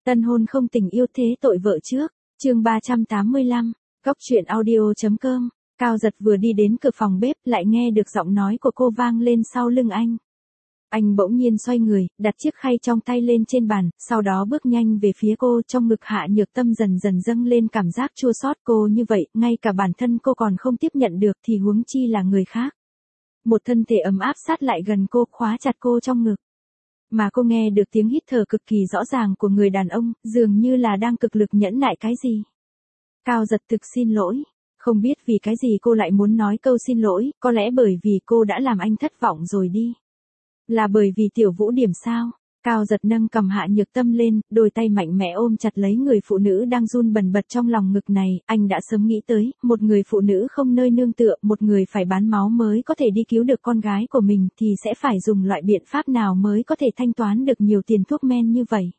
Tân hôn không tình yêu thế tội vợ trước, chương 385, Cóc truyện audio.com. Cao Giật vừa đi đến cửa phòng bếp lại nghe được giọng nói của cô vang lên sau lưng anh. Anh bỗng nhiên xoay người, đặt chiếc khay trong tay lên trên bàn, sau đó bước nhanh về phía cô. Trong ngực Hạ Nhược Tâm dần dần dâng lên cảm giác chua xót. Cô như vậy, ngay cả bản thân cô còn không tiếp nhận được thì huống chi là người khác. Một thân thể ấm áp sát lại gần cô, khóa chặt cô trong ngực. Mà cô nghe được tiếng hít thở cực kỳ rõ ràng của người đàn ông, dường như là đang cực lực nhẫn nại cái gì. Cao Giật thực xin lỗi. Không biết vì cái gì cô lại muốn nói câu xin lỗi, có lẽ bởi vì cô đã làm anh thất vọng rồi đi. Là bởi vì Tiểu Vũ Điểm sao? Cao Giật nâng cầm Hạ Nhược Tâm lên, đôi tay mạnh mẽ ôm chặt lấy người phụ nữ đang run bần bật trong lòng ngực này. Anh đã sớm nghĩ tới, một người phụ nữ không nơi nương tựa, một người phải bán máu mới có thể đi cứu được con gái của mình thì sẽ phải dùng loại biện pháp nào mới có thể thanh toán được nhiều tiền thuốc men như vậy.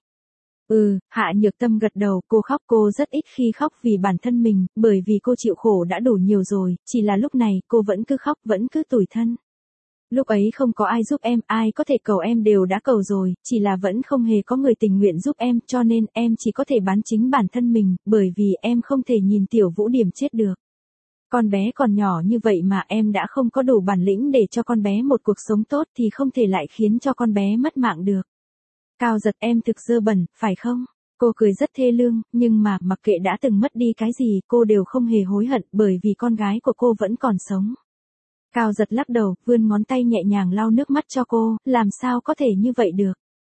Hạ Nhược Tâm gật đầu. Cô khóc, cô rất ít khi khóc vì bản thân mình, bởi vì cô chịu khổ đã đủ nhiều rồi, chỉ là lúc này cô vẫn cứ khóc, vẫn cứ tủi thân. Lúc ấy không có ai giúp em, ai có thể cầu em đều đã cầu rồi, chỉ là vẫn không hề có người tình nguyện giúp em, cho nên em chỉ có thể bán chính bản thân mình, bởi vì em không thể nhìn Tiểu Vũ Điểm chết được. Con bé còn nhỏ như vậy mà em đã không có đủ bản lĩnh để cho con bé một cuộc sống tốt thì không thể lại khiến cho con bé mất mạng được. Cao Giật, em thực dơ bẩn, phải không? Cô cười rất thê lương, nhưng mà mặc kệ đã từng mất đi cái gì cô đều không hề hối hận bởi vì con gái của cô vẫn còn sống. Cao Giật lắc đầu, vươn ngón tay nhẹ nhàng lau nước mắt cho cô, làm sao có thể như vậy được.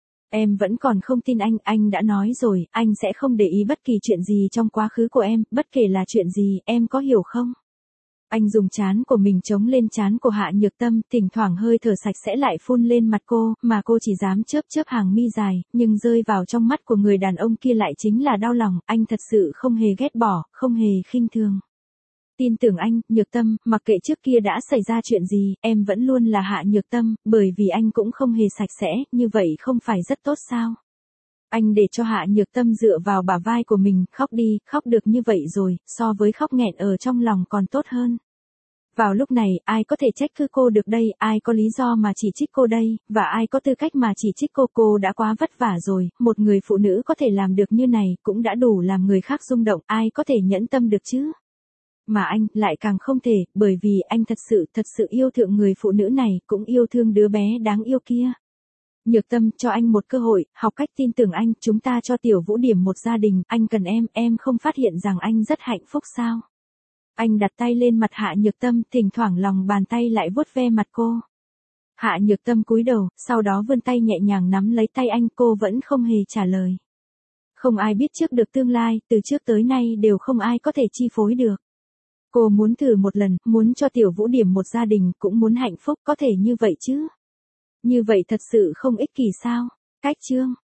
Em vẫn còn không tin anh đã nói rồi, anh sẽ không để ý bất kỳ chuyện gì trong quá khứ của em, bất kể là chuyện gì, em có hiểu không? Anh dùng trán của mình chống lên trán của Hạ Nhược Tâm, thỉnh thoảng hơi thở sạch sẽ lại phun lên mặt cô, mà cô chỉ dám chớp chớp hàng mi dài, nhưng rơi vào trong mắt của người đàn ông kia lại chính là đau lòng. Anh thật sự không hề ghét bỏ, không hề khinh thường. Tin tưởng anh, Nhược Tâm, mặc kệ trước kia đã xảy ra chuyện gì, em vẫn luôn là Hạ Nhược Tâm, bởi vì anh cũng không hề sạch sẽ, như vậy không phải rất tốt sao? Anh để cho Hạ Nhược Tâm dựa vào bả vai của mình, khóc đi, khóc được như vậy rồi, so với khóc nghẹn ở trong lòng còn tốt hơn. Vào lúc này, ai có thể trách cứ cô được đây, ai có lý do mà chỉ trích cô đây, và ai có tư cách mà chỉ trích cô đã quá vất vả rồi, một người phụ nữ có thể làm được như này, cũng đã đủ làm người khác rung động, ai có thể nhẫn tâm được chứ? Mà anh, lại càng không thể, bởi vì anh thật sự yêu thương người phụ nữ này, cũng yêu thương đứa bé đáng yêu kia. Nhược Tâm, cho anh một cơ hội, học cách tin tưởng anh, chúng ta cho Tiểu Vũ Điểm một gia đình, anh cần em không phát hiện rằng anh rất hạnh phúc sao? Anh đặt tay lên mặt Hạ Nhược Tâm, thỉnh thoảng lòng bàn tay lại vuốt ve mặt cô. Hạ Nhược Tâm cúi đầu, sau đó vươn tay nhẹ nhàng nắm lấy tay anh, cô vẫn không hề trả lời. Không ai biết trước được tương lai, từ trước tới nay đều không ai có thể chi phối được. Cô muốn thử một lần, muốn cho Tiểu Vũ Điểm một gia đình, cũng muốn hạnh phúc, có thể như vậy chứ? Như vậy thật sự không ích kỷ sao? Cách chương